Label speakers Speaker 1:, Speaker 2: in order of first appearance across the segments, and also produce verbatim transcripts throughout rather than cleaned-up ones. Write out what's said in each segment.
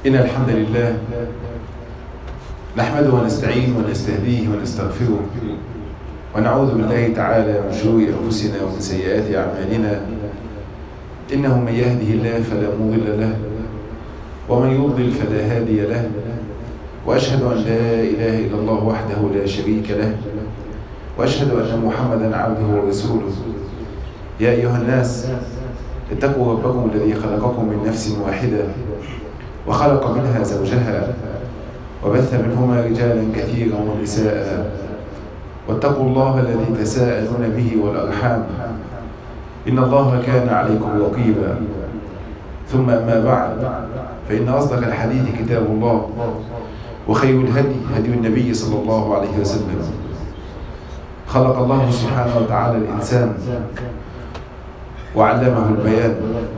Speaker 1: إن الحمد لله نحمده ونستعينه ونستهديه ونستغفره ونعوذ بالله تعالى من شرور أنفسنا ومن سيئات أعمالنا، إنه من يهده الله فلا مضل له ومن يضلل فلا هادي له، وأشهد أن لا إله إلا الله وحده لا شريك له، وأشهد أن محمدا عبده ورسوله. يا أيها الناس اتقوا ربكم الذي خلقكم من نفس واحدة وخلق منها زوجها وبث منهما رجالا كثيرا ونساء، واتقوا الله الذي تساءلون به والأرحام إن الله كان عليكم رقيبا. ثم أما بعد، فإن أصدق الحديث كتاب الله، وخير الهدي هدي النبي صلى الله عليه وسلم. خلق الله سبحانه وتعالى الإنسان وعلمه البيان،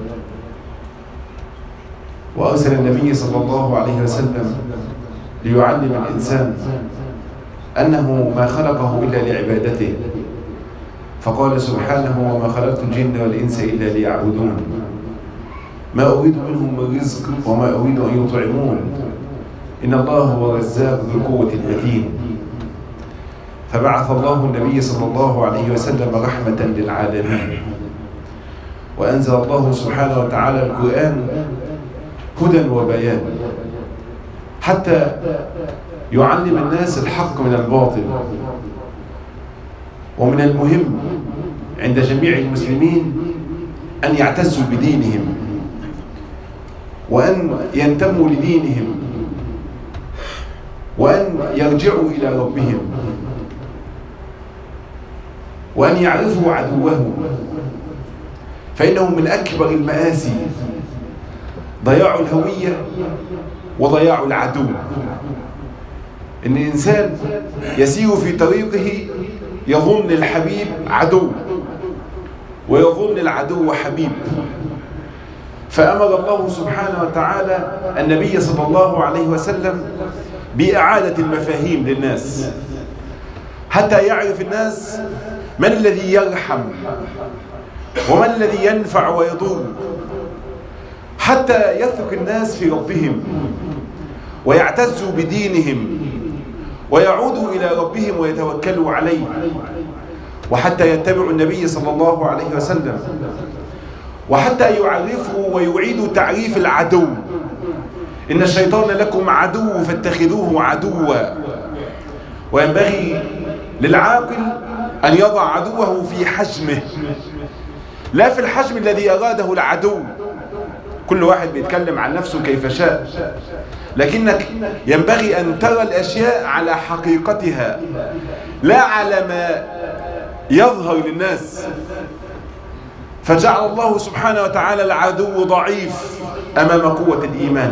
Speaker 1: وأرسل النبي صلى الله عليه وسلم ليعلم الإنسان أنه ما خلقه إلا لعبادته، فقال سبحانه: وما خلقت الجن والإنس إلا ليعبدون، ما أريد منهم من رزق وما أريد أن يطعمون، إن الله هو الرزاق ذو القوة المتين. فبعث الله النبي صلى الله عليه وسلم رحمة للعالمين، وأنزل الله سبحانه وتعالى القرآن هدى وبيان حتى يعلم الناس الحق من الباطل. ومن المهم عند جميع المسلمين أن يعتزوا بدينهم وأن ينتموا لدينهم وأن يرجعوا إلى ربهم وأن يعرفوا عدوهم، فإنه من أكبر المآسي ضياع الهوية وضياع العدو. إن الإنسان يسير في طريقه يظن الحبيب عدو ويظن العدو حبيب، فأمر الله سبحانه وتعالى النبي صلى الله عليه وسلم بإعادة المفاهيم للناس حتى يعرف الناس من الذي يرحم ومن الذي ينفع ويضر، حتى يثق الناس في ربهم ويعتزوا بدينهم ويعودوا إلى ربهم ويتوكلوا عليه، وحتى يتبعوا النبي صلى الله عليه وسلم، وحتى يعرفوا ويعيدوا تعريف العدو. إن الشيطان لكم عدو فاتخذوه عدوا. وينبغي للعاقل أن يضع عدوه في حجمه، لا في الحجم الذي أراده العدو. كل واحد بيتكلم عن نفسه كيف شاء، لكنك ينبغي أن ترى الأشياء على حقيقتها لا على ما يظهر للناس. فجعل الله سبحانه وتعالى العدو ضعيف أمام قوة الإيمان.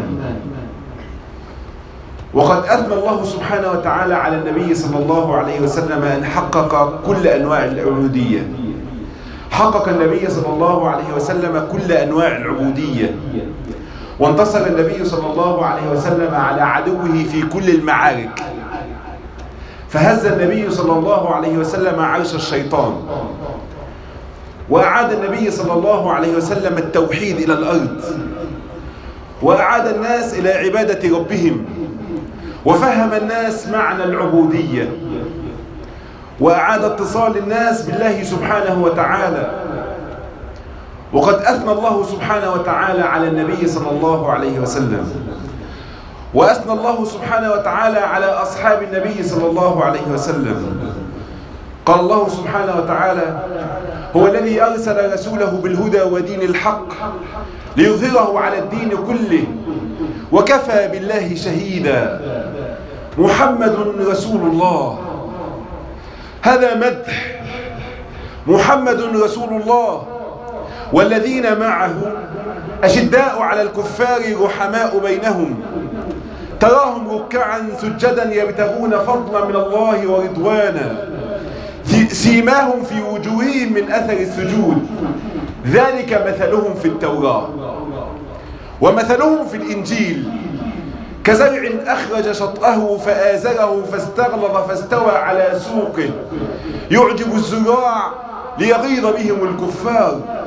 Speaker 1: وقد أثنى الله سبحانه وتعالى على النبي صلى الله عليه وسلم أن حقق كل أنواع العبودية. حقق النبي صلى الله عليه وسلم كل أنواع العبودية، وانتصر النبي صلى الله عليه وسلم على عدوه في كل المعارك. فهز النبي صلى الله عليه وسلم عرش الشيطان، وأعاد النبي صلى الله عليه وسلم التوحيد إلى الأرض، وأعاد الناس إلى عبادة ربهم، وفهم الناس معنى العبودية، وأعاد اتصال الناس بالله سبحانه وتعالى. وقد أثنى الله سبحانه وتعالى على النبي صلى الله عليه وسلم، وأثنى الله سبحانه وتعالى على أصحاب النبي صلى الله عليه وسلم. قال الله سبحانه وتعالى: هو الذي أرسل رسوله بالهدى ودين الحق ليظهره على الدين كله وكفى بالله شهيدا. محمد رسول الله. هذا مدح. محمد رسول الله والذين معه أشداء على الكفار رحماء بينهم، تراهم ركعا سجدا يبتغون فضلا من الله ورضوانا، سيماهم في وجوههم من أثر السجود، ذلك مثلهم في التوراة ومثلهم في الإنجيل، كزرع أخرج شطأه فآزره فاستغلظ فاستوى على سوقه يعجب الزراع ليغيظ بهم الكفار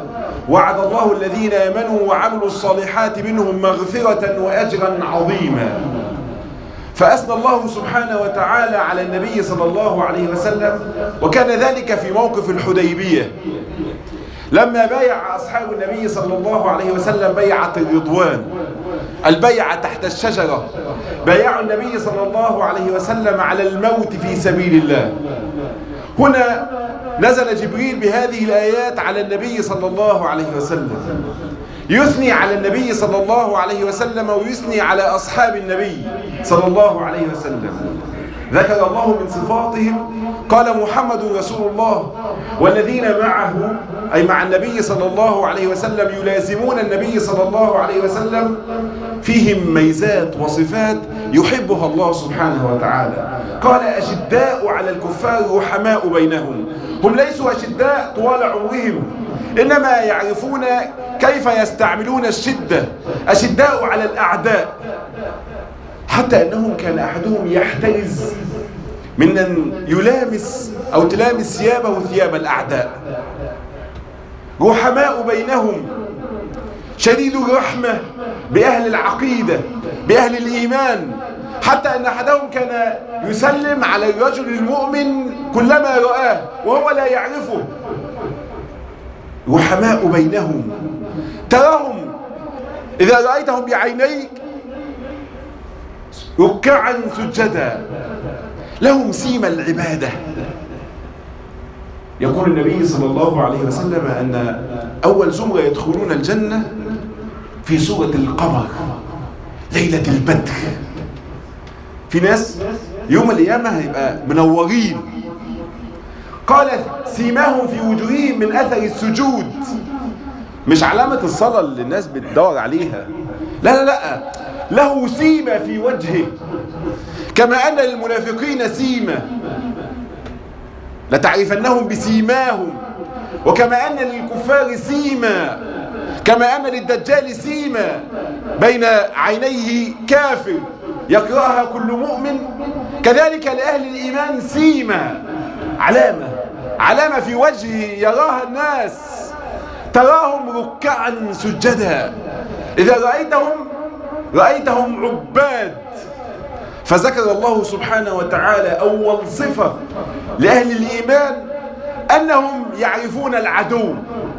Speaker 1: وعد الله الذين آمنوا وعملوا الصالحات منهم مغفرة وأجرا عظيما. فأثنى الله سبحانه وتعالى على النبي صلى الله عليه وسلم، وكان ذلك في موقف الحديبية لما بايع أصحاب النبي صلى الله عليه وسلم بيعة الرضوان، البيعة تحت الشجرة. بايعوا النبي صلى الله عليه وسلم على الموت في سبيل الله. هنا نزل جبريل بهذه الآيات على النبي صلى الله عليه وسلم، يثني على النبي صلى الله عليه وسلم ويثني على أصحاب النبي صلى الله عليه وسلم. ذكر الله من صفاتهم قال محمد رسول الله والذين معه، أي مع النبي صلى الله عليه وسلم، يلازمون النبي صلى الله عليه وسلم، فيهم ميزات وصفات يحبها الله سبحانه وتعالى. قال أشداء على الكفار رحماء بينهم. هم ليسوا أشداء طوال عمرهم، إنما يعرفون كيف يستعملون الشدة. أشداء على الأعداء، حتى أنهم كان أحدهم يحترز من أن يلامس أو تلامس ثيابه ثياب الأعداء. رحماء بينهم، شديد الرحمة بأهل العقيدة بأهل الإيمان، حتى أن أحدهم كان يسلم على الرجل المؤمن كلما رآه وهو لا يعرفه. رحماء بينهم، تراهم إذا رأيتهم بعينيك ركعا سجدا، لهم سيما العبادة. يقول النبي صلى الله عليه وسلم أن أول زمرة يدخلون الجنة في سورة القمر ليلة البدر. في ناس يوم القيامة هيبقى منورين. قال سيماهم في وجوههم من أثر السجود، مش علامة الصلاة اللي الناس بتدور عليها، لا لا لا، له سيمة في وجهه، كما أن للمنافقين سيمة لتعرفنهم بسيماهم، وكما أن للكفار سيمة، كما أن للدجال سيمة بين عينيه كافر يقرأها كل مؤمن، كذلك لأهل الإيمان سيمة، علامة علامة في وجهه يراها الناس، تراهم ركعا سجدا. إذا رأيتهم رأيتهم عباد. فذكر الله سبحانه وتعالى أول صفة لأهل الإيمان أنهم يعرفون العدو،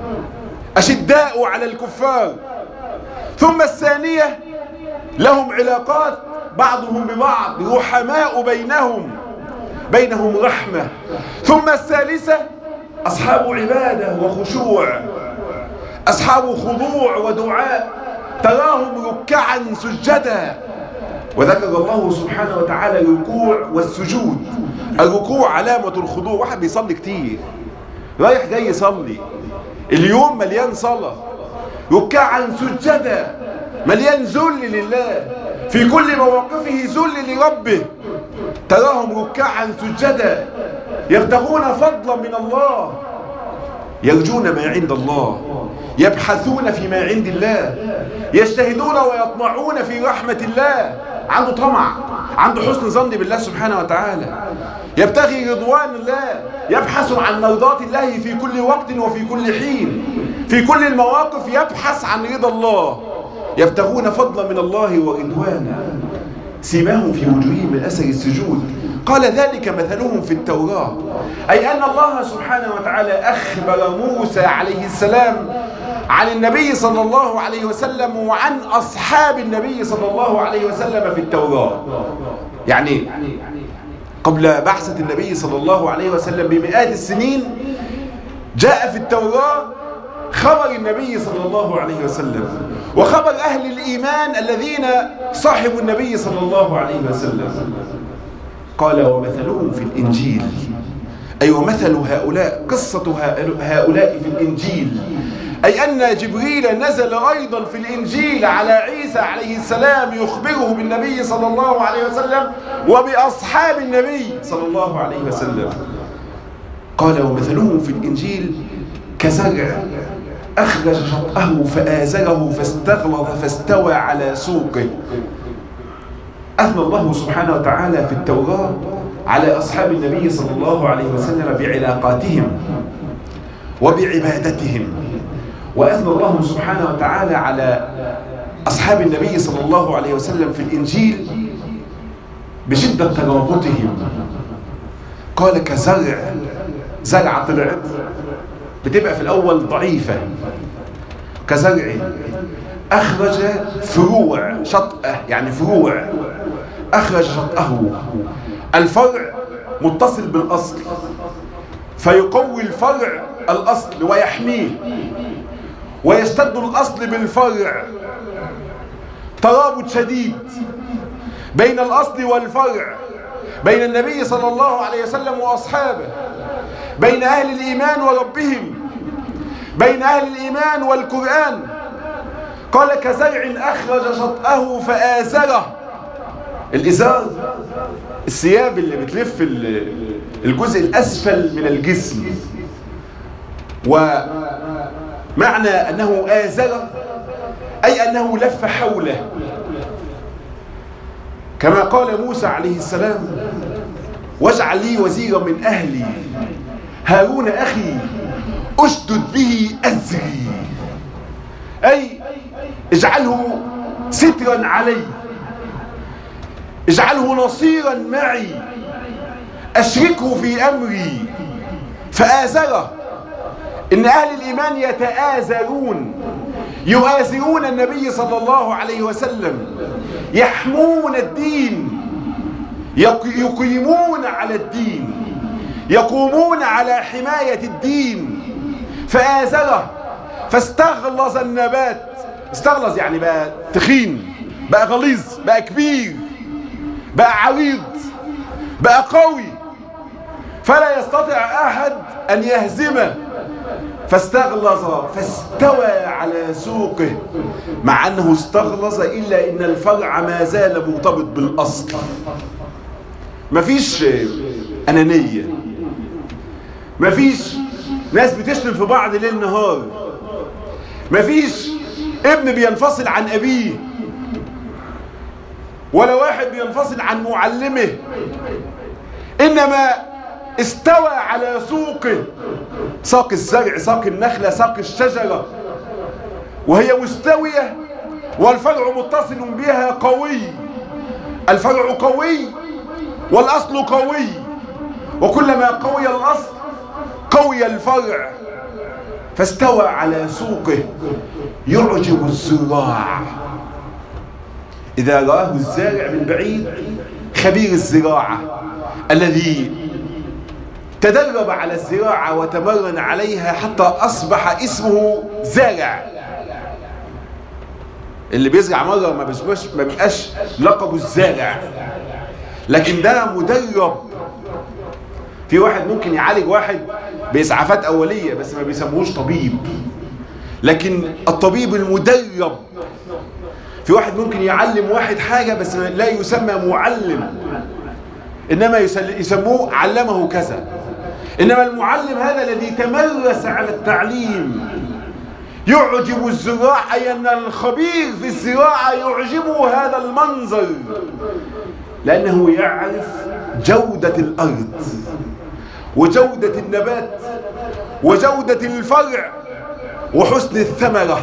Speaker 1: أشداء على الكفار. ثم الثانية لهم علاقات بعضهم ببعض، رحماء بينهم، بينهم رحمة. ثم الثالثة أصحاب عبادة وخشوع، أصحاب خضوع ودعاء، تراهم ركعا سجدا. وذكر الله سبحانه وتعالى الركوع والسجود. الركوع علامة الخضوع. واحد بيصلي كتير رايح جاي يصلي، اليوم مليان صلاة، ركعا سجدا، مليان ذل لله، في كل مواقفه ذل لربه. تراهم ركعا سجدا يبتغون فضلا من الله، يرجون ما عند الله، يبحثون فيما عند الله، يجتهدون ويطمعون في رحمة الله. عنده طمع، عنده حسن ظن بالله سبحانه وتعالى، يبتغي رضوان الله، يبحث عن مرضاة الله في كل وقت وفي كل حين، في كل المواقف يبحث عن رضا الله، يبتغون فضلا من الله ورضوانا. سيماهم في وجوههم من أثر السجود. قال ذلك مثلهم في التوراة، أي أن الله سبحانه وتعالى أخبر موسى عليه السلام عن النبي صلى الله عليه وسلم وعن أصحاب النبي صلى الله عليه وسلم في التوراة. يعني قبل بعثة النبي صلى الله عليه وسلم بمئات السنين جاء في التوراة خبر النبي صلى الله عليه وسلم وخبر أهل الإيمان الذين صاحبوا النبي صلى الله عليه وسلم. قال ومثلهم في الإنجيل، أي ومثل هؤلاء، قصة هؤلاء في الإنجيل، أي أن جبريل نزل أيضا في الإنجيل على عيسى عليه السلام يخبره بالنبي صلى الله عليه وسلم وبأصحاب النبي صلى الله عليه وسلم. قال ومثلهم في الإنجيل كزرع أخرج شطأه فآزره فاستغلظ فاستوى على سوقه. أثنى الله سبحانه وتعالى في التوراة على أصحاب النبي صلى الله عليه وسلم بعلاقاتهم وبعبادتهم وأثنى الله سبحانه وتعالى على أصحاب النبي صلى الله عليه وسلم في الإنجيل بشدة ترابطهم. قال كزرع، زرعة طلعت بتبقى في الأول ضعيفة، كزرع أخرج فروع شطأه، يعني فروع أخرج شطأه، الفرع متصل بالأصل فيقوي الفرع الأصل ويحميه، ويشتد الأصل بالفرع، ترابط شديد بين الأصل والفرع، بين النبي صلى الله عليه وسلم وأصحابه، بين أهل الإيمان وربهم، بين أهل الإيمان والقرآن. قال كزرع أخرج شطأه فآزره. الإزار الثياب اللي بتلف الجزء الأسفل من الجسم، ومعنى أنه آزره أي أنه لف حوله، كما قال موسى عليه السلام واجعل لي وزيرا من أهلي هارون أخي أشدد به أزري، أي اجعله سترا علي، اجعله نصيرا معي، أشركه في أمري. فآزره، إن أهل الإيمان يتآزرون، يؤازرون النبي صلى الله عليه وسلم، يحمون الدين، يقيمون على الدين، يقومون على حماية الدين. فآزره فاستغلظ النبات، استغلظ يعني بقى تخين، بقى غليظ، بقى كبير، بقى عريض، بقى قوي، فلا يستطيع أحد أن يهزمه. فاستغلظ فاستوى على سوقه، مع أنه استغلظ إلا إن الفرع ما زال مرتبط بالأصل. مفيش أنانية، مفيش ناس بتشتم في بعض ليل نهار، مفيش ابن بينفصل عن أبيه، ولا واحد بينفصل عن معلمه، إنما استوى على سوقه، ساق الزرع، ساق النخلة، ساق الشجرة، وهي مستوية والفرع متصل بها قوي. الفرع قوي والأصل قوي، وكلما قوي الأصل قوي الفرع. فاستوى على سوقه يعجب الزراع، إذا رآه الزارع من بعيد، خبير الزراعة الذي تدرب على الزراعة وتمرن عليها حتى أصبح اسمه زارع. اللي بيزرع مرة ما بيبقاش ما بيبقاش لقبه الزارع، لكن ده مدرب. في واحد ممكن يعالج واحد بإسعافات أولية بس ما بيسموهوش طبيب، لكن الطبيب المدرب. في واحد ممكن يعلم واحد حاجة بس لا يسمى معلم، إنما يسموه علمه كذا. إنما المعلم هذا الذي تمرس على التعليم. يعجب الزراع، أي أن الخبير في الزراعة يعجبه هذا المنظر، لأنه يعرف جودة الأرض وجودة النبات وجودة الفرع وحسن الثمرة.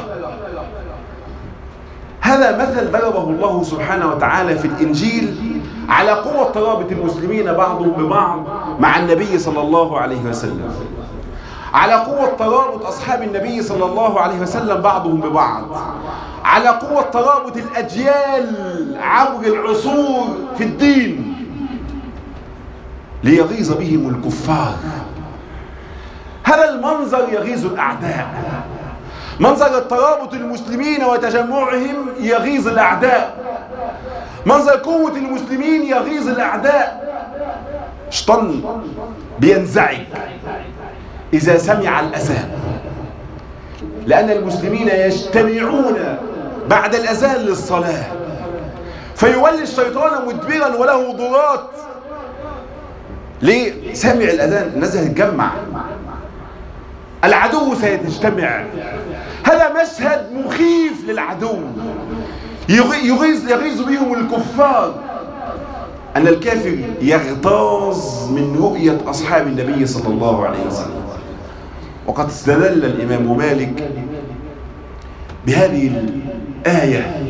Speaker 1: هذا مثل ضربه الله سبحانه وتعالى في الإنجيل على قوة ترابط المسلمين بعضهم ببعض مع النبي صلى الله عليه وسلم، على قوة ترابط أصحاب النبي صلى الله عليه وسلم بعضهم ببعض، على قوة ترابط الأجيال عبر العصور في الدين، ليغيظ بهم الكفار. هذا المنظر يغيظ الأعداء، منظر الترابط المسلمين وتجمعهم يغيظ الأعداء، منظر قوة المسلمين يغيظ الأعداء. شيطان بينزعج إذا سمع الأذان، لأن المسلمين يجتمعون بعد الأذان للصلاة، فيولي الشيطان مدبرا وله ضرات. ليه؟ سمع الأذان، الناس هتتجمع، العدو سيتجتمع. هذا مشهد مخيف للعدو، يغيظ يغيظ بهم الكفار. أن الكافر يغتاظ من رؤية أصحاب النبي صلى الله عليه وسلم. وقد استدل الإمام مالك بهذه الآية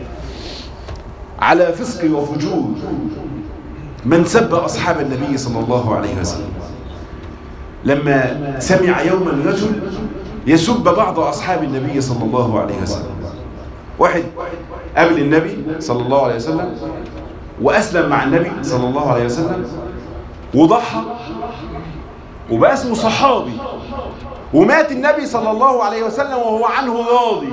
Speaker 1: على فسق وفجور من سب أصحاب النبي صلى الله عليه وسلم، لما سمع يوما رجل يسب بعض أصحاب النبي صلى الله عليه وسلم. واحد قابل النبي صلى الله عليه وسلم وأسلم مع النبي صلى الله عليه وسلم وضحى وبقى اسمه صحابي، ومات النبي صلى الله عليه وسلم وهو عنه راضي،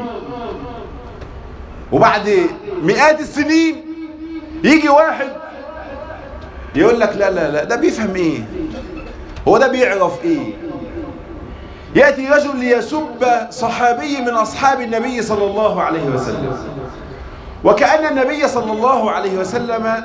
Speaker 1: وبعد مئات السنين يجي واحد يقول لك لا لا لا ده بيفهم ايه، هو ده بيعرف ايه. يأتي رجل ليسب صحابي من أصحاب النبي صلى الله عليه وسلم، وكأن النبي صلى الله عليه وسلم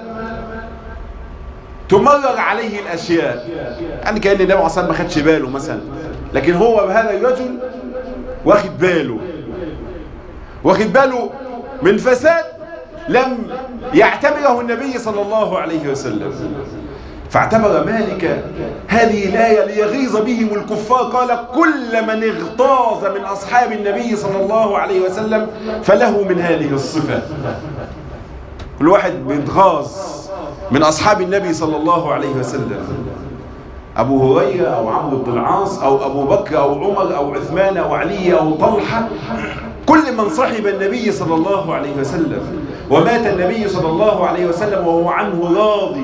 Speaker 1: تمرر عليه الأشياء، يعني كأن النبي عليه الصلاة والسلام ما خدش باله مثلا، لكن هو بهذا الرجل واخد باله، واخد باله من فساد لم يعتبره النبي صلى الله عليه وسلم. فاعتبر مالك هذه الآية ليغيظ بهم الكفار، قال كل من اغتاظ من أصحاب النبي صلى الله عليه وسلم فله من هذه الصفة. كل واحد بيتغاظ من أصحاب النبي صلى الله عليه وسلم، أبو هريرة أو عمرو بن العاص أو أبو بكر أو عمر أو عثمان أو علي أو طلحة، كل من صحب النبي صلى الله عليه وسلم ومات النبي صلى الله عليه وسلم وهو عنه راضي.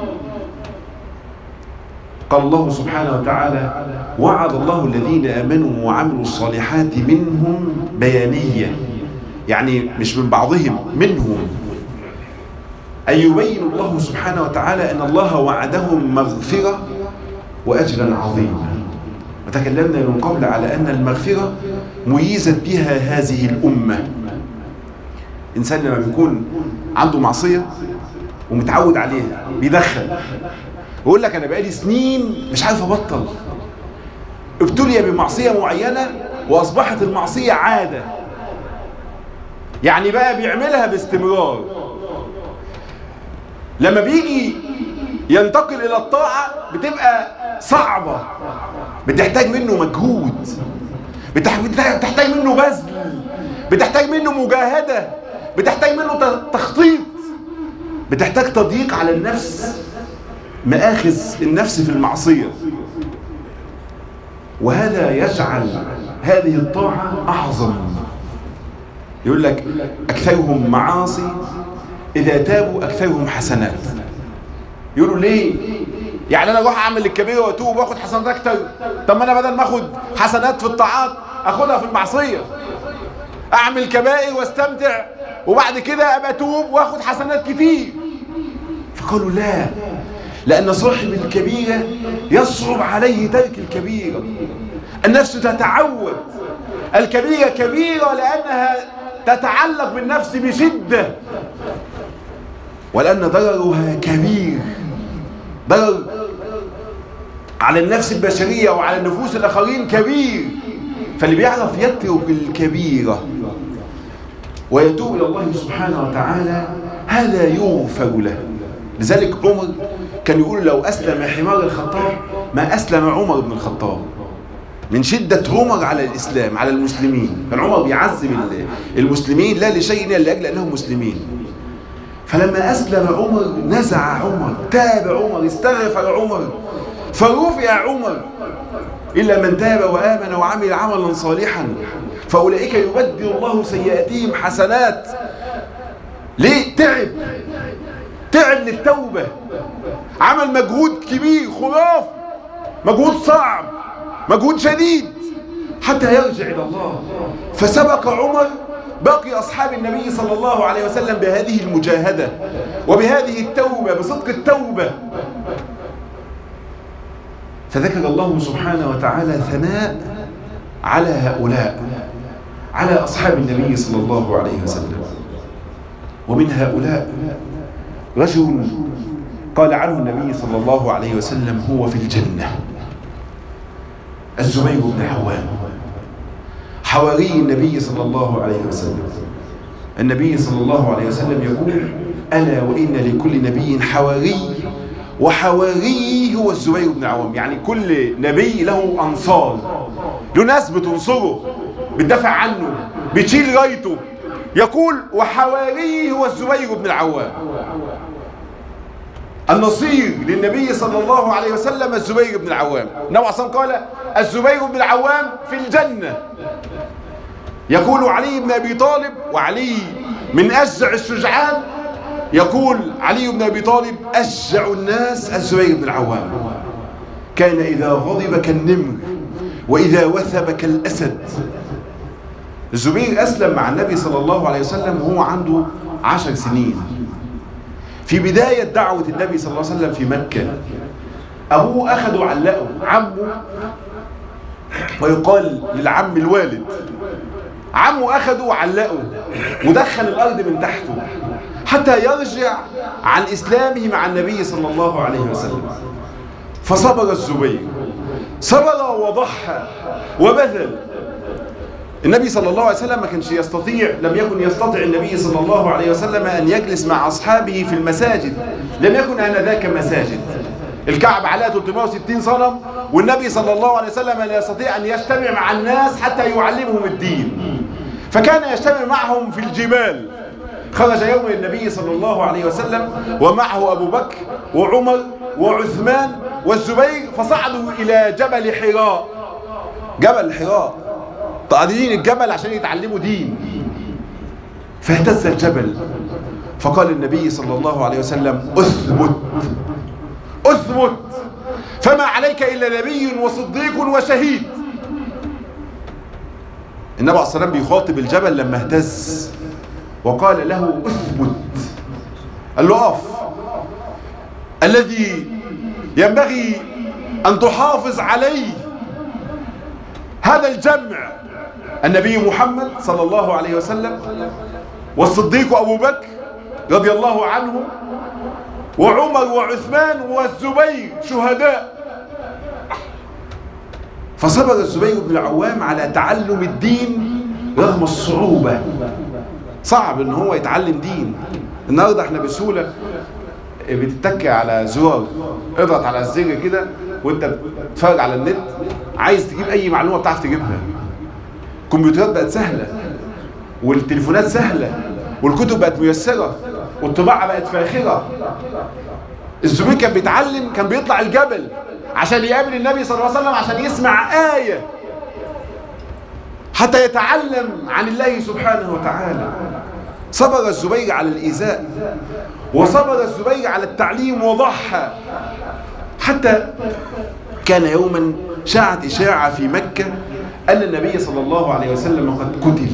Speaker 1: قال الله سبحانه وتعالى وعد الله الذين آمنوا وعملوا الصالحات منهم بيانية، يعني مش من بعضهم، منهم، أن يبين الله سبحانه وتعالى أن الله وعدهم مغفرة وأجرا عظيما. وتكلمنا من قبل على أن المغفرة ميزت بها هذه الأمة. إنسان لما بيكون عنده معصية ومتعود عليها بيدخل، يقول لك أنا بقالي سنين مش عارف أبطل، ابتلي بمعصية معينة وأصبحت المعصية عادة، يعني بقى بيعملها باستمرار. لما بيجي ينتقل إلى الطاعة بتبقى صعبة، بتحتاج منه مجهود، بتحتاج منه بذل، بتحتاج منه مجاهدة، بتحتاج منه تخطيط، بتحتاج تضييق على النفس، مآخذ النفس في المعصية. وهذا يجعل هذه الطاعة أعظم. يقول لك أكثرهم معاصي إذا تابوا أكثرهم حسنات. يقولوا ليه؟ يعني أنا أروح أعمل الكبيرة وأتوب وأخد حسنات أكتر؟ طب ما أنا بدل ما أخد حسنات في الطاعات أخدها في المعصية، أعمل كبائر واستمتع وبعد كده أبقى أتوب وأخد حسنات كتير. فقالوا لا، لأن صاحب الكبيرة يصعب عليه ترك الكبيرة، النفس تتعود. الكبيرة كبيرة لأنها تتعلق بالنفس بشدة، ولأن ضررها كبير، ضرر على النفس البشرية وعلى النفوس الآخرين كبير. فاللي بيعرف يترك الكبيرة ويتوب إلى الله سبحانه وتعالى هذا يغفر له. لذلك عمر كان يقول لو أسلم حمار الخطاب ما أسلم عمر بن الخطاب، من شدة عمر على الإسلام على المسلمين. كان عمر بيعذب المسلمين لا لشيء إلا لأجل أنهم مسلمين. فلما أسلم عمر نزع عمر، تاب عمر، استغفر عمر، فرفع عمر، إلا من تاب وآمن وعمل عملا صالحا فأولئك يبدل الله سيئاتهم حسنات. ليه؟ تعب تعب للتوبة، عمل مجهود كبير خرافي، مجهود صعب، مجهود شديد حتى يرجع إلى الله. فسبق عمر باقي أصحاب النبي صلى الله عليه وسلم بهذه المجاهدة وبهذه التوبة، بصدق التوبة. فذكر الله سبحانه وتعالى ثناء على هؤلاء، على أصحاب النبي صلى الله عليه وسلم. ومن هؤلاء رجل قال عنه النبي صلى الله عليه وسلم هو في الجنة، الزبير بن عوام، حواري النبي صلى الله عليه وسلم. النبي صلى الله عليه وسلم يقول ألا وإن لكل نبي حواري وحواري هو الزبير بن عوام. يعني كل نبي له أنصار، له ناس بتنصره، بتدافع عنه، بتشيل رايته، يقول وحواريه هو الزبير بن العوام. النصير للنبي صلى الله عليه وسلم الزبير بن العوام. النبي صلى الله عليه وسلم قال الزبير بن العوام في الجنة. يقول علي بن أبي طالب، وعلي من أشجع الشجعان، يقول علي بن أبي طالب أشجع الناس الزبير بن العوام، كان إذا غضب كالنمر وإذا وثب كالأسد. الزبير أسلم مع النبي صلى الله عليه وسلم وهو عنده عشر سنين، في بداية دعوة النبي صلى الله عليه وسلم في مكة. أبوه أخذه علقه عمه، ويقال للعم الوالد، عمه أخذه وعلقه ودخل الأرض من تحته حتى يرجع عن إسلامه مع النبي صلى الله عليه وسلم. فصبر الزبير، صبر وضحى وبذل. النبي صلى الله عليه وسلم ما كانش يستطيع، لم يكن يستطيع النبي صلى الله عليه وسلم أن يجلس مع أصحابه في المساجد، لم يكن آنذاك مساجد. الكعبة عليها ثلاثمائة وستين صنم، والنبي صلى الله عليه وسلم لا يستطيع أن يجتمع مع الناس حتى يعلمهم الدين، فكان يجتمع معهم في الجبال. خرج يوم النبي صلى الله عليه وسلم ومعه أبو بكر وعمر وعثمان والزبير، فصعدوا إلى جبل حراء. جبل حراء طالعين الجبل عشان يتعلموا دين. فاهتز الجبل، فقال النبي صلى الله عليه وسلم اثبت اثبت، فما عليك إلا نبي وصديق وشهيد. النبي عليه الصلاة والسلام بيخاطب الجبل لما اهتز وقال له اثبت، قال له اقف. الذي ينبغي أن تحافظ عليه هذا الجمع، النبي محمد صلى الله عليه وسلم، والصديق أبو بكر رضي الله عنه، وعمر وعثمان والزبير شهداء. فصبر الزبير بن العوام على تعلم الدين رغم الصعوبة. صعب ان هو يتعلم دين. النهارده احنا بسهولة بتتك على زرار، اضغط على الزر كده وانت بتتفرج على النت، عايز تجيب اي معلومة بتعرف تجيبها. الكمبيوترات بقت سهلة، والتليفونات سهلة، والكتب بقت ميسرة، والطباعة بقت فاخرة. الزبير كان بيتعلم، كان بيطلع الجبل عشان يقابل النبي صلى الله عليه وسلم، عشان يسمع آية حتى يتعلم عن الله سبحانه وتعالى. صبر الزبير على الإيذاء، وصبر الزبير على التعليم وضحى، حتى كان يوما شاعت إشاعة في مكة أن النبي صلى الله عليه وسلم قد قتل.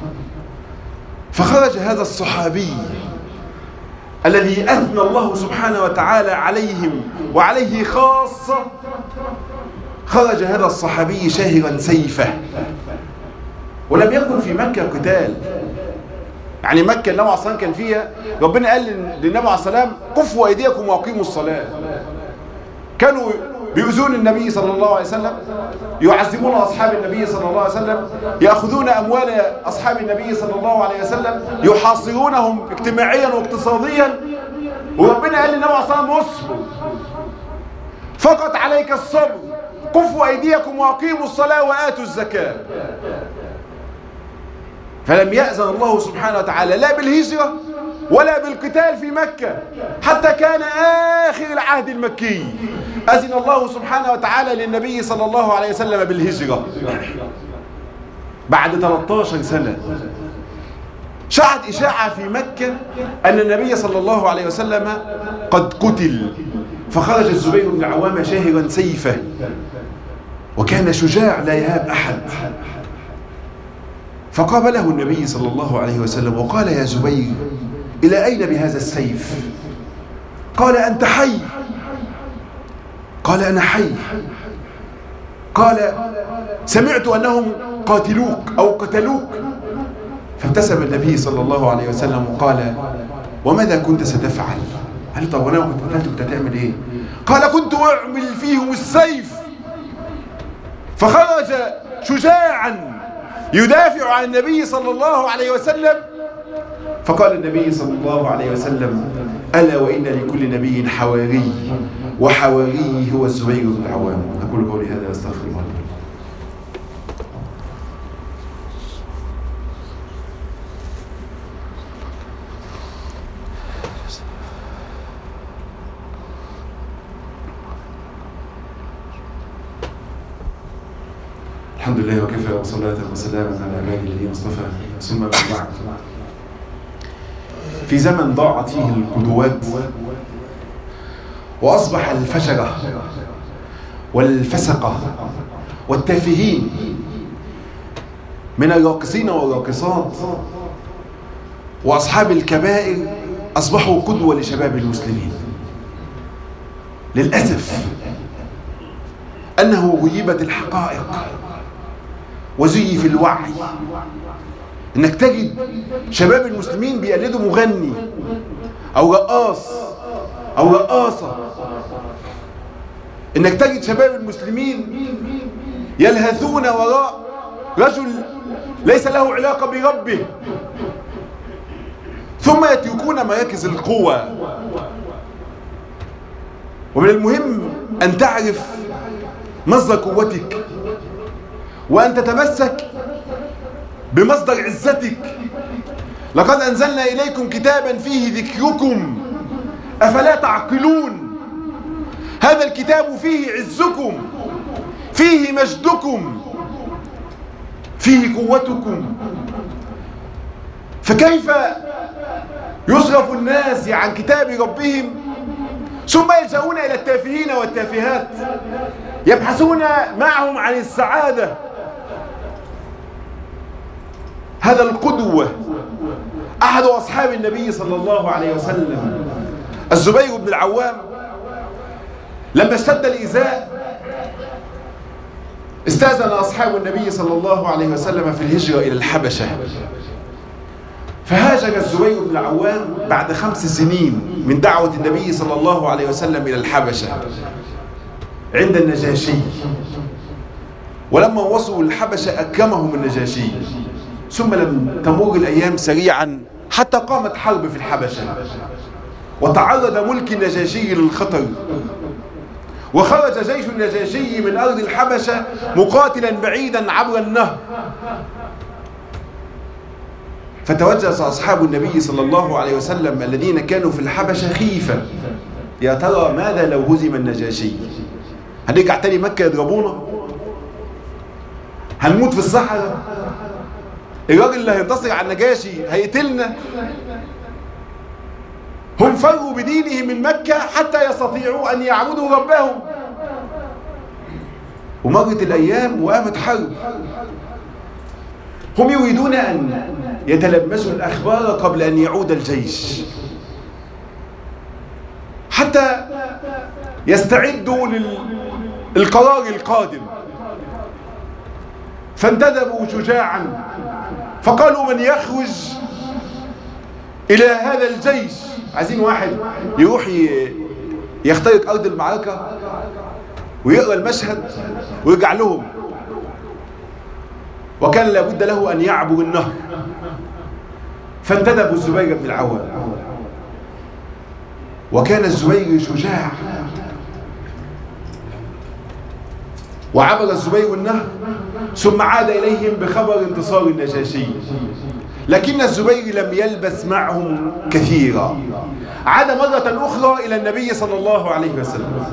Speaker 1: فخرج هذا الصحابي الذي أثنى الله سبحانه وتعالى عليهم وعليه خاصة، خرج هذا الصحابي شاهرا سيفه. ولم يكن في مكة قتال، يعني مكة النبي عليه الصلاة كان فيها، ربنا قال للنبي عليه الصلاة كفوا أيديكم وأقيموا الصلاة. كانوا بيؤذون النبي صلى الله عليه وسلم، يعذبون أصحاب النبي صلى الله عليه وسلم، يأخذون أموال أصحاب النبي صلى الله عليه وسلم، يحاصرونهم اجتماعيا واقتصاديا. وربنا قال للنبي عليه الصلاة اصبر، فقط عليك الصبر، كفوا أيديكم وأقيموا الصلاة وآتوا الزكاة. فلم يأذن الله سبحانه وتعالى لا بالهجرة ولا بالقتال في مكة، حتى كان آخر العهد المكي أذن الله سبحانه وتعالى للنبي صلى الله عليه وسلم بالهجرة بعد ثلاثة عشر سنة. شاعت إشاعة في مكة أن النبي صلى الله عليه وسلم قد قتل، فخرج الزبير بن العوام شاهرا سيفه، وكان شجاع لا يهاب أحد. فقابله النبي صلى الله عليه وسلم وقال يا زبير إلى أين بهذا السيف؟ قال أنت حي. قال أنا حي. قال سمعت أنهم قاتلوك أو قتلوك. فابتسم النبي صلى الله عليه وسلم وقال وماذا كنت ستفعل؟ قال طب وانا كنت قتلت كنت هتعمل ايه؟ قال كنت أعمل فيهم السيف. فخرج شجاعا يدافع عن النبي صلى الله عليه وسلم. فقال النبي صلى الله عليه وسلم ألا وإن لكل نبي حواري، وحواريه هو الزبير بن العوام. أقول قولي هذا واستغفر الله. الحمد لله وكفى وصلاة وسلاما على عباده الذين اصطفى ثم بعد. في زمن ضاعت فيه القدوات وأصبح الفشرة والفسقة والتافهين من الراقصين والراقصات وأصحاب الكبائر أصبحوا قدوة لشباب المسلمين. للأسف أنه غيبت الحقائق وزيف الوعي. إنك تجد شباب المسلمين بيقلدوا مغني أو رقاص أو رقاصة. إنك تجد شباب المسلمين يلهثون وراء رجل ليس له علاقة بربه، ثم يتركون مراكز القوة. ومن المهم أن تعرف مصدر قوتك وأن تتمسك بمصدر عزتك. لقد أنزلنا إليكم كتابا فيه ذكركم أفلا تعقلون. هذا الكتاب فيه عزكم، فيه مجدكم، فيه قوتكم. فكيف يصرف الناس عن كتاب ربهم ثم يلجؤون إلى التافهين والتافهات يبحثون معهم عن السعادة؟ هذا القدوة أحد أصحاب النبي صلى الله عليه وسلم الزبير بن العوام، لما اشتد الإيذاء استأذن أصحاب النبي صلى الله عليه وسلم في الهجرة إلى الحبشة. فهاجر الزبير بن العوام بعد خمس سنين من دعوة النبي صلى الله عليه وسلم إلى الحبشة عند النجاشي. ولما وصلوا الحبشة أكرمهم النجاشي، ثم لم تمر الأيام سريعا حتى قامت حرب في الحبشة وتعرض ملك النجاشي للخطر، وخرج جيش النجاشي من أرض الحبشة مقاتلا بعيدا عبر النهر. فتوجه أصحاب النبي صلى الله عليه وسلم الذين كانوا في الحبشة خيفة، يا ترى ماذا لو هزم النجاشي؟ هنرجع تاني مكة يضربونا؟ هنموت في الصحراء؟ الراجل اللي هينتصر على النجاشي هيقتلنا؟ هم فروا بدينهم من مكة حتى يستطيعوا أن يعبدوا ربهم. ومرت الأيام وقامت حرب. هم يريدون أن يتلمسوا الأخبار قبل أن يعود الجيش حتى يستعدوا للقرار القادم. فانتدبوا شجاعا فقالوا من يخرج إلى هذا الجيش؟ عايزين واحد يروح يخترق أرض المعركة ويقرأ المشهد ويرجع لهم. وكان لابد له أن يعبر النهر. فانتدبوا الزبير بن العوام، وكان الزبير شجاع، وعبر الزبير النهر ثم عاد إليهم بخبر انتصار النجاشي. لكن الزبير لم يلبث معهم كثيرا، عاد مرة أخرى إلى النبي صلى الله عليه وسلم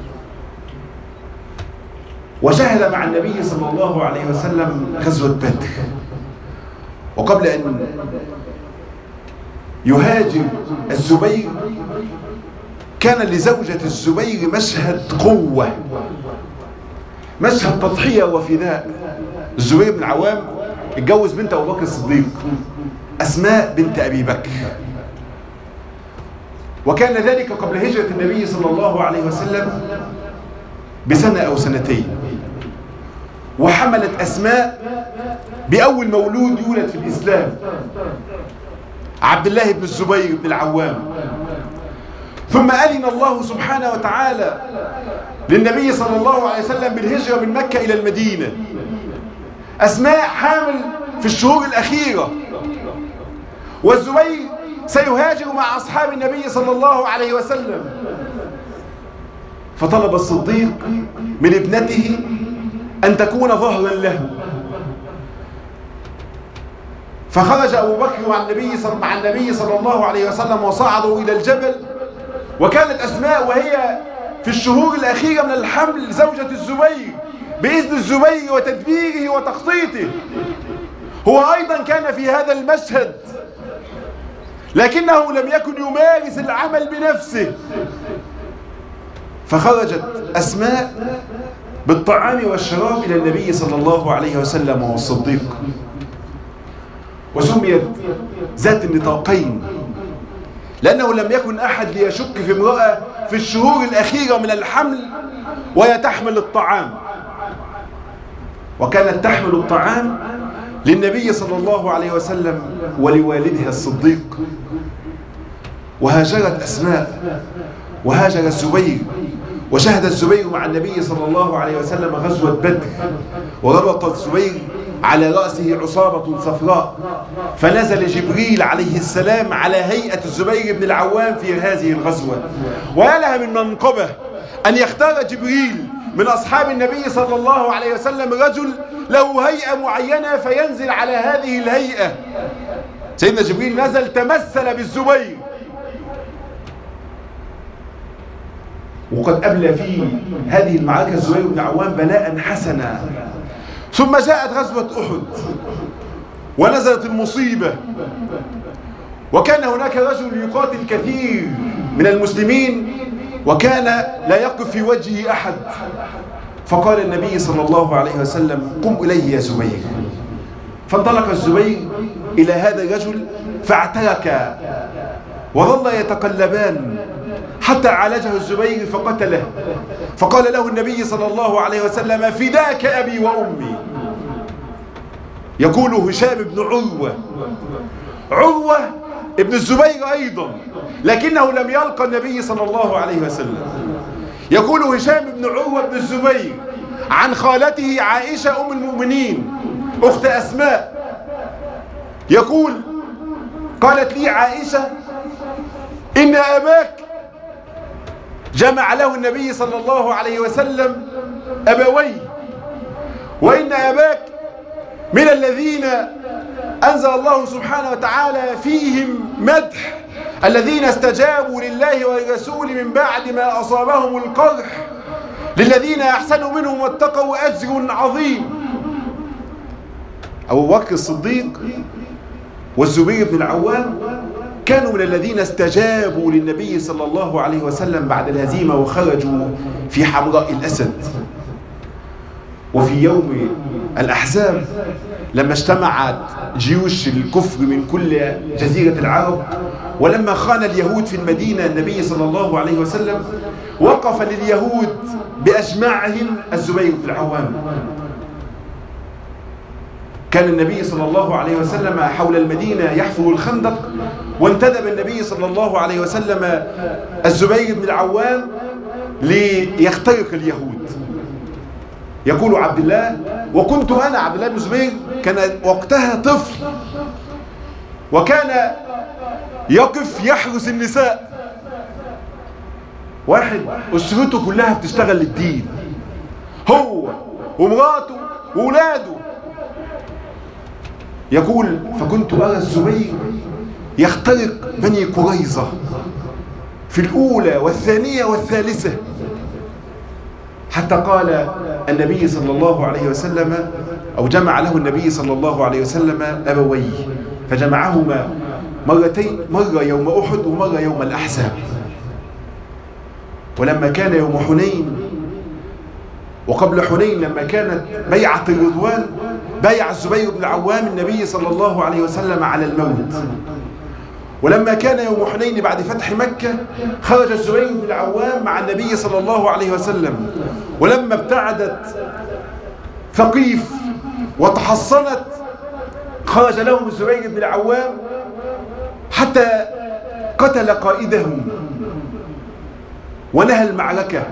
Speaker 1: وشهد مع النبي صلى الله عليه وسلم غزوة بدر. وقبل أن يهاجر الزبير كان لزوجة الزبير مشهد قوة، مشهد تضحية وفداء. الزبير بن العوام اتجوز بنت أبو بكر الصديق أسماء بنت أبي بكر، وكان ذلك قبل هجرة النبي صلى الله عليه وسلم بسنة أو سنتين. وحملت أسماء بأول مولود يولد في الإسلام، عبد الله بن الزبير بن العوام. ثم أذن الله سبحانه وتعالى للنبي صلى الله عليه وسلم بالهجرة من مكة إلى المدينة. أسماء حامل في الشهور الأخيرة، والزبير سيهاجر مع أصحاب النبي صلى الله عليه وسلم. فطلب الصديق من ابنته أن تكون ظهرا له. فخرج أبو بكر مع النبي مع النبي صلى الله عليه وسلم وصعدوا إلى الجبل. وكانت أسماء وهي في الشهور الأخيرة من الحمل زوجة الزبير بإذن الزبير وتدبيره وتخطيطه. هو أيضا كان في هذا المشهد، لكنه لم يكن يمارس العمل بنفسه. فخرجت أسماء بالطعام والشراب إلى النبي صلى الله عليه وسلم والصديق، وسميت ذات النطاقين لأنه لم يكن أحد ليشك في امرأة في الشهور الأخيرة من الحمل وهي تحمل الطعام، وكانت تحمل الطعام للنبي صلى الله عليه وسلم ولوالدها الصديق. وهاجرت أسماء وهاجر الزبير، وشهد الزبير مع النبي صلى الله عليه وسلم غزوة بدر، وربط الزبير على رأسه عصابة صفراء، فنزل جبريل عليه السلام على هيئة الزبير بن العوام في هذه الغزوة. ويلها من منقبة أن يختار جبريل من أصحاب النبي صلى الله عليه وسلم رجل له هيئة معينة فينزل على هذه الهيئة. سيدنا جبريل نزل تمثل بالزبير، وقد أبلى في هذه المعركة الزبير بن عوام بلاء حسنا. ثم جاءت غزوة أحد ونزلت المصيبة، وكان هناك رجل يقاتل كثير من المسلمين وكان لا يقف في وجهه أحد، فقال النبي صلى الله عليه وسلم: قم إليه يا زبير. فانطلق الزبير إلى هذا الرجل فاعترك وظل يتقلبان حتى عالجه الزبير فقتله. فقال له النبي صلى الله عليه وسلم: فداك أبي وأمي. يقول هشام بن عروة، عروة ابن الزبير أيضا، لكنه لم يلقى النبي صلى الله عليه وسلم. يقول هشام بن عروة بن الزبير عن خالته عائشة أم المؤمنين أخت أسماء، يقول: قالت لي عائشة: إن أباك جمع له النبي صلى الله عليه وسلم أبويه، وإن أباك من الذين أنزل الله سبحانه وتعالى فيهم مدح الذين استجابوا لله والرسول من بعد ما أصابهم القرح، للذين أحسنوا منهم واتقوا أجر عظيم. أبو بكر الصديق والزبير بن العوام كانوا من الذين استجابوا للنبي صلى الله عليه وسلم بعد الهزيمة وخرجوا في حمراء الأسد. وفي يوم الأحزاب لما اجتمعت جيوش الكفر من كل جزيرة العرب، ولما خان اليهود في المدينة النبي صلى الله عليه وسلم، وقف لليهود بأجمعهم الزبير بن العوام. كان النبي صلى الله عليه وسلم حول المدينة يحفر الخندق، وانتدب النبي صلى الله عليه وسلم الزبير بن العوام ليخترق اليهود. يقول عبد الله: وكنت أنا عبد الله بن الزبير كان وقتها طفل، وكان يقف يحرس النساء، واحد أسرته كلها بتشتغل للدين، هو ومراته وولاده. يقول: فكنت أرى الزبير يخترق بني قريظة في الأولى والثانية والثالثة، حتى قال النبي صلى الله عليه وسلم، أو جمع له النبي صلى الله عليه وسلم أبويه، فجمعهما مرتين، مرة يوم أحد ومرة يوم الأحزاب. ولما كان يوم حنين وقبل حنين لما كانت بيعة الرضوان، بايع الزبير بن العوام النبي صلى الله عليه وسلم على الموت. ولما كان يوم حنين بعد فتح مكة خرج الزبير بن العوام مع النبي صلى الله عليه وسلم. ولما ابتعدت ثقيف وتحصنت خرج لهم الزبير بن العوام حتى قتل قائدهم ونهى المعركة.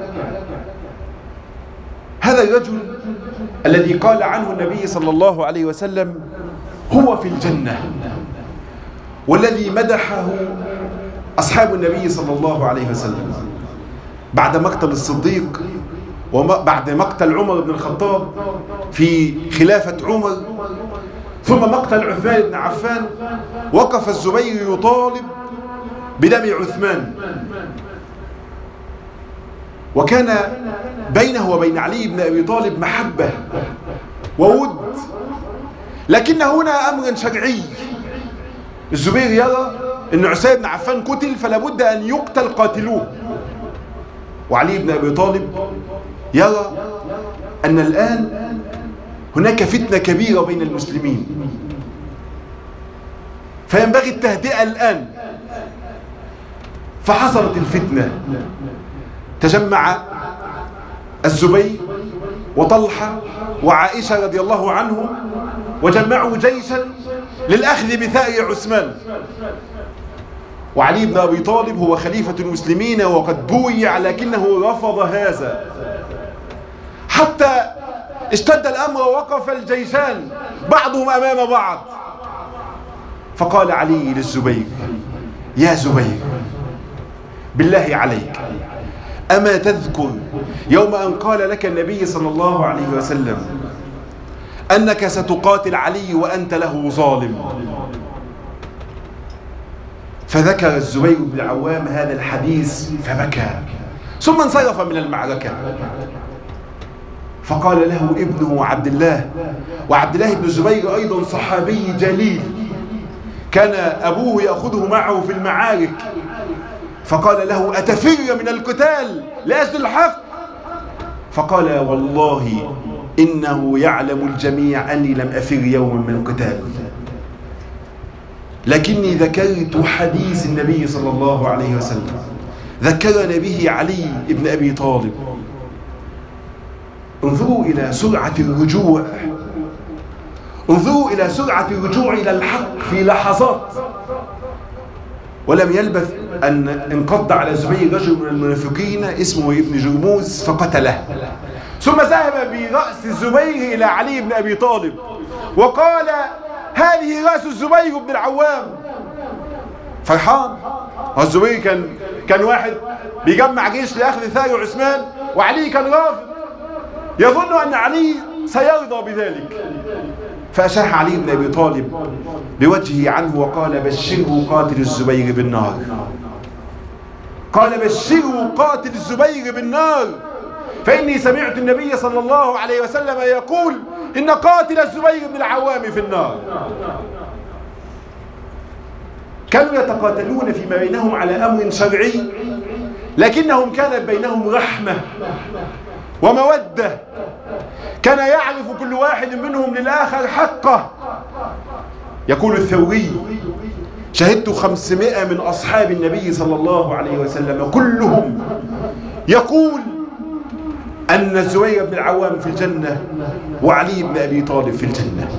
Speaker 1: هذا الرجل الذي قال عنه النبي صلى الله عليه وسلم هو في الجنة، والذي مدحه أصحاب النبي صلى الله عليه وسلم بعد مقتل الصديق وبعد مقتل عمر بن الخطاب في خلافة عمر، ثم مقتل عثمان بن عفان، وقف الزبير يطالب بدم عثمان. وكان بينه وبين علي بن أبي طالب محبة وود، لكن هنا أمر شرعي. الزبير يرى أن عثمان بن عفان قتل فلا بد أن يقتل قاتلوه، وعلي بن أبي طالب يرى أن الآن هناك فتنة كبيرة بين المسلمين فينبغي التهدئة الآن. فحصلت الفتنة، تجمع الزبير وطلحة وعائشة رضي الله عنهم وجمعوا جيشا للأخذ بثأر عثمان، وعلي بن أبي طالب هو خليفة المسلمين وقد بويع لكنه رفض هذا، حتى اشتد الأمر ووقف الجيشان بعضهم أمام بعض. فقال علي للزبير: يا زبير بالله عليك، أما تذكر يوم أن قال لك النبي صلى الله عليه وسلم أنك ستقاتل علي وأنت له ظالم؟ فذكر الزبير بن العوام هذا الحديث فبكى، ثم انصرف من المعركة. فقال له ابنه عبد الله، وعبد الله بن الزبير أيضا صحابي جليل كان أبوه يأخذه معه في المعارك، فقال له: أتفر من القتال لأجل الحق؟ فقال: والله إنه يعلم الجميع أني لم أفر يوما من القتال، لكني ذكرت حديث النبي صلى الله عليه وسلم ذكرني به علي بن أبي طالب. انظروا إلى سرعة الرجوع، انظروا إلى سرعة الرجوع إلى الحق في لحظات. ولم يلبث أن انقض على الزبير رجل من المنافقين اسمه ابن جرموز فقتله، ثم ذهب برأس الزبير إلى علي بن أبي طالب وقال: هذه رأس الزبير بن العوام. فرحان. والزبير كان كان واحد بيجمع جيش لأخذ ثأر عثمان، وعلي كان رافض يظن أن علي سيرضى بذلك. فأشاح علي بن أبي طالب بوجهه عنه وقال: بشره قاتل الزبير بالنار. قال: بشره قاتل الزبير بالنار، فإني سمعت النبي صلى الله عليه وسلم يقول: إن قاتل الزبير بن العوام في النار. كانوا يتقاتلون فيما بينهم على أمر شرعي، لكنهم كانت بينهم رحمة ومودة، كان يعرف كل واحد منهم للآخر حقه. يقول الثوري: شهدت خمسمائة من أصحاب النبي صلى الله عليه وسلم كلهم يقول أن الزبير بن العوام في الجنة وعلي بن أبي طالب في الجنة.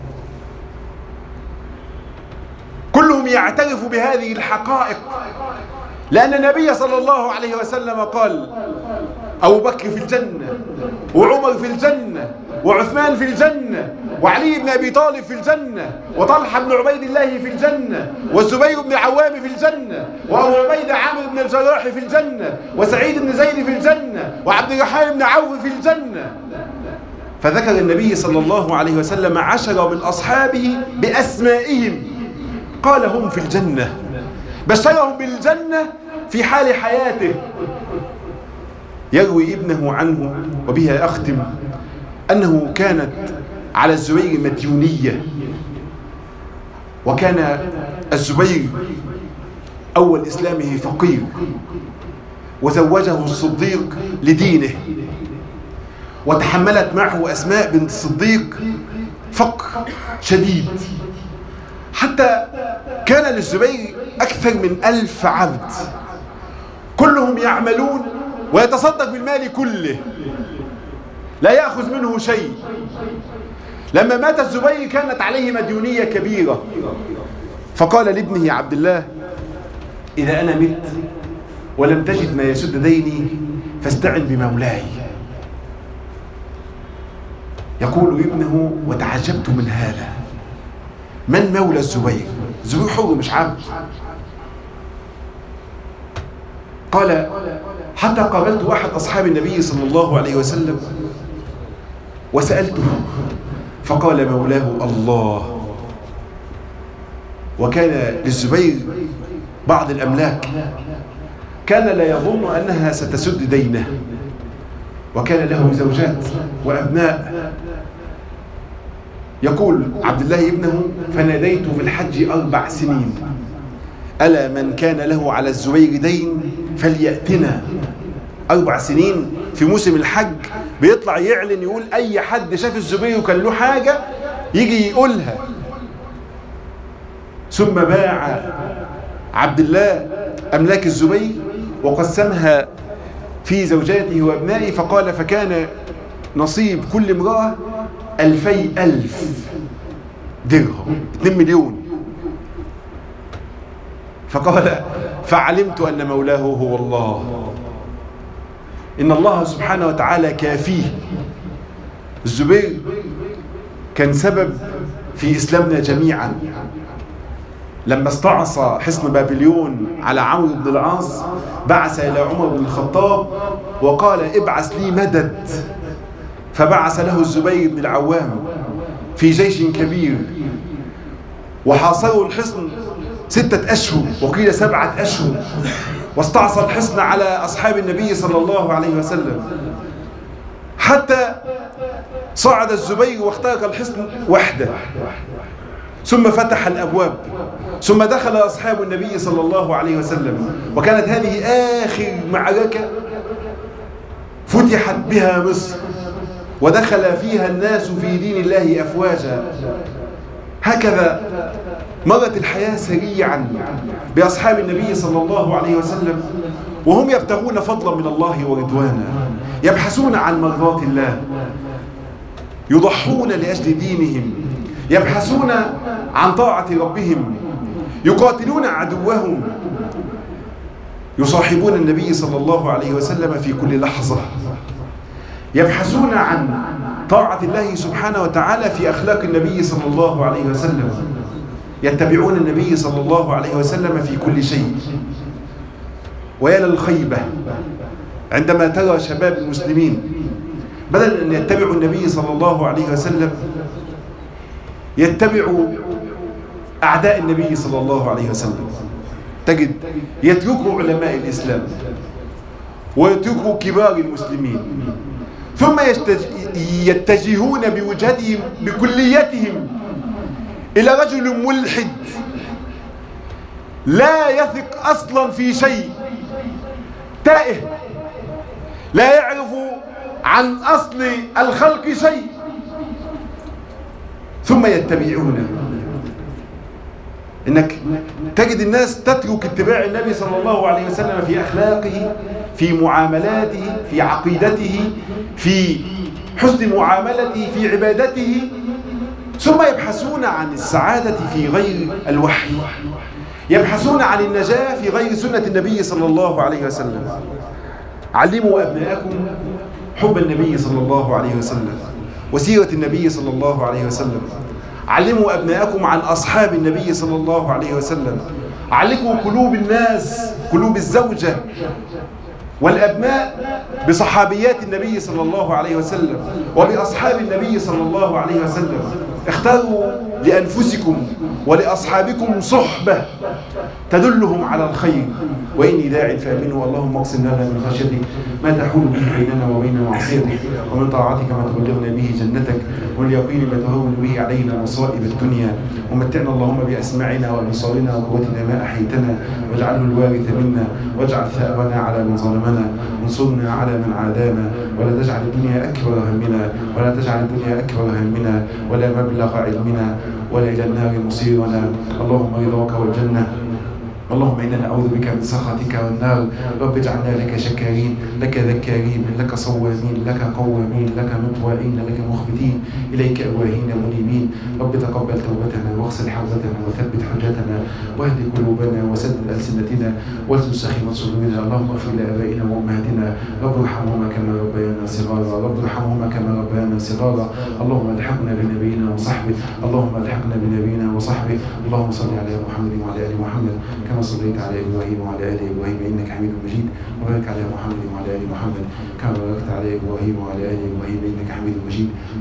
Speaker 1: كلهم يعترف بهذه الحقائق، لأن النبي صلى الله عليه وسلم قال: أبو بكر في الجنة، وعمر في الجنة، وعثمان في الجنة، وعلي بن أبي طالب في الجنة، وطلحة بن عبيد الله في الجنة، والزبير بن العوام في الجنة، وأبو عبيدة عامر بن الجراح في الجنة، وسعيد بن زيد في الجنة، وعبد الرحمن بن عوف في الجنة. فذكر النبي صلى الله عليه وسلم عشرة من أصحابه بأسمائهم، قال: هم في الجنة، بشرهم بالجنة في حال حياته. يروي ابنه عنه، وبها أختم، أنه كانت على الزبير مديونية، وكان الزبير أول إسلامه فقير، وزوجه الصديق لدينه، وتحملت معه أسماء بنت الصديق فقر شديد، حتى كان للزبير أكثر من ألف عبد كلهم يعملون ويتصدق بالمال كله، لا يأخذ منه شيء. لما مات الزبير كانت عليه مديونية كبيرة، فقال لابنه عبد الله: إذا أنا مت ولم تجد ما يسد ديني فاستعن بمولاي. يقول ابنه: وتعجبت من هذا، من مولى الزبير؟ الزبير حر مش عبد. قال: حتى قابلت أحد أصحاب النبي صلى الله عليه وسلم وسألته فقال: مولاه الله. وكان للزبير بعض الأملاك، كان لا يظن أنها ستسد دينه، وكان له زوجات وأبناء. يقول عبد الله ابنه: فناديت في الحج أربع سنين ألا من كان له على الزبير دين فليأتنا. أربع سنين في موسم الحج بيطلع يعلن يقول أي حد شاف الزبير وكان له حاجة يجي يقولها. ثم باع عبد الله أملاك الزبير وقسمها في زوجاته وأبنائه، فقال: فكان نصيب كل امرأة ألفي ألف درهم، اثنين مليون. فقال: فعلمت أن مولاه هو الله، إن الله سبحانه وتعالى كافيه. الزبير كان سبب في إسلامنا جميعا. لما استعصى حصن بابليون على عمرو بن العاص بعث إلى عمر بن الخطاب وقال: ابعث لي مدد. فبعث له الزبير بن العوام في جيش كبير، وحاصروا الحصن ستة أشهر وقيل سبعة أشهر، واستعصى الحصن على أصحاب النبي صلى الله عليه وسلم، حتى صعد الزبير واخترق الحصن وحده، ثم فتح الأبواب، ثم دخل أصحاب النبي صلى الله عليه وسلم. وكانت هذه آخر معركة فتحت بها مصر ودخل فيها الناس في دين الله أفواجا. هكذا مرت الحياة سريعا بأصحاب النبي صلى الله عليه وسلم، وهم يبتغون فضلا من الله ورضوانا، يبحثون عن مرضات الله، يضحون لأجل دينهم، يبحثون عن طاعة ربهم، يقاتلون عدوهم، يصاحبون النبي صلى الله عليه وسلم في كل لحظة، يبحثون عن طاعة الله سبحانه وتعالى في أخلاق النبي صلى الله عليه وسلم، يتبعون النبي صلى الله عليه وسلم في كل شيء. ويا للخيبة عندما ترى شباب المسلمين بدل أن يتبعوا النبي صلى الله عليه وسلم يتبعوا أعداء النبي صلى الله عليه وسلم. تجد يتركوا علماء الإسلام ويتركوا كبار المسلمين، ثم يتجهون بوجهتهم بكليتهم إلى رجل ملحد لا يثق أصلا في شيء، تائه لا يعرف عن أصل الخلق شيء، ثم يتبعونه. إنك تجد الناس تترك اتباع النبي صلى الله عليه وسلم في أخلاقه، في معاملاته، في عقيدته، في حسن معاملته، في عبادته، ثم يبحثون عن السعادة في غير الوحي، يبحثون عن النجاة في غير سنة النبي صلى الله عليه وسلم. علموا أبناءكم حب النبي صلى الله عليه وسلم وسيرة النبي صلى الله عليه وسلم. علموا أبناءكم عن أصحاب النبي صلى الله عليه وسلم. علقوا قلوب الناس، قلوب الزوجة والأبناء بصحابيات النبي صلى الله عليه وسلم وبأصحاب النبي صلى الله عليه وسلم. اختاروا لأنفسكم ولأصحابكم صحبة تدلهم على الخير. وإني داع فآمنوا اللهم اقسم لنا من خشيتك ما تحول به بيننا وبين معصيتك، ومن طاعتك ما تبلغنا به جنتك، ومن اليقين ما تهون به علينا مصائب الدنيا، ومتعنا اللهم بأسماعنا وأبصارنا وقوتنا ما أحيتنا، واجعله الوارث منا، واجعل ثأرنا على من ظلمنا، وانصرنا على من عادانا، ولا تجعل الدنيا أكبر همنا، ولا تجعل الدنيا أكبر همنا ولا مبلغ علمنا ولا إلى النار مصيرنا. اللهم رضاك والجنة. اللهم إنا نعوذ بك من سخطك والنار. رب اجعلنا لك شكارين، لك ذكارين، لك صوامين، لك قوامين، لك مطوائين، لك مخبتين، إليك أواهين منيبين. رب تقبل توبتنا واغسل حوبتنا وثبت حجتنا واهد قلوبنا وسدد ألسنتنا والزم سخيمة صدورنا. اللهم اغفر لآبائنا وأمهاتنا، رب ارحمهما كما ربيانا صغارا، رب ارحمهما كما ربيانا صغارا. اللهم الحقنا بنبينا وصحبه، اللهم الحقنا بنبينا وصحبه. اللهم صل على محمد وعلى آل محمد كما صليت على إبراهيم وعلى آل إبراهيم إنك حميد مجيد، وبارك على محمد وعلى آل محمد كما باركت على إبراهيم وعلى آل إبراهيم إنك حميد مجيد.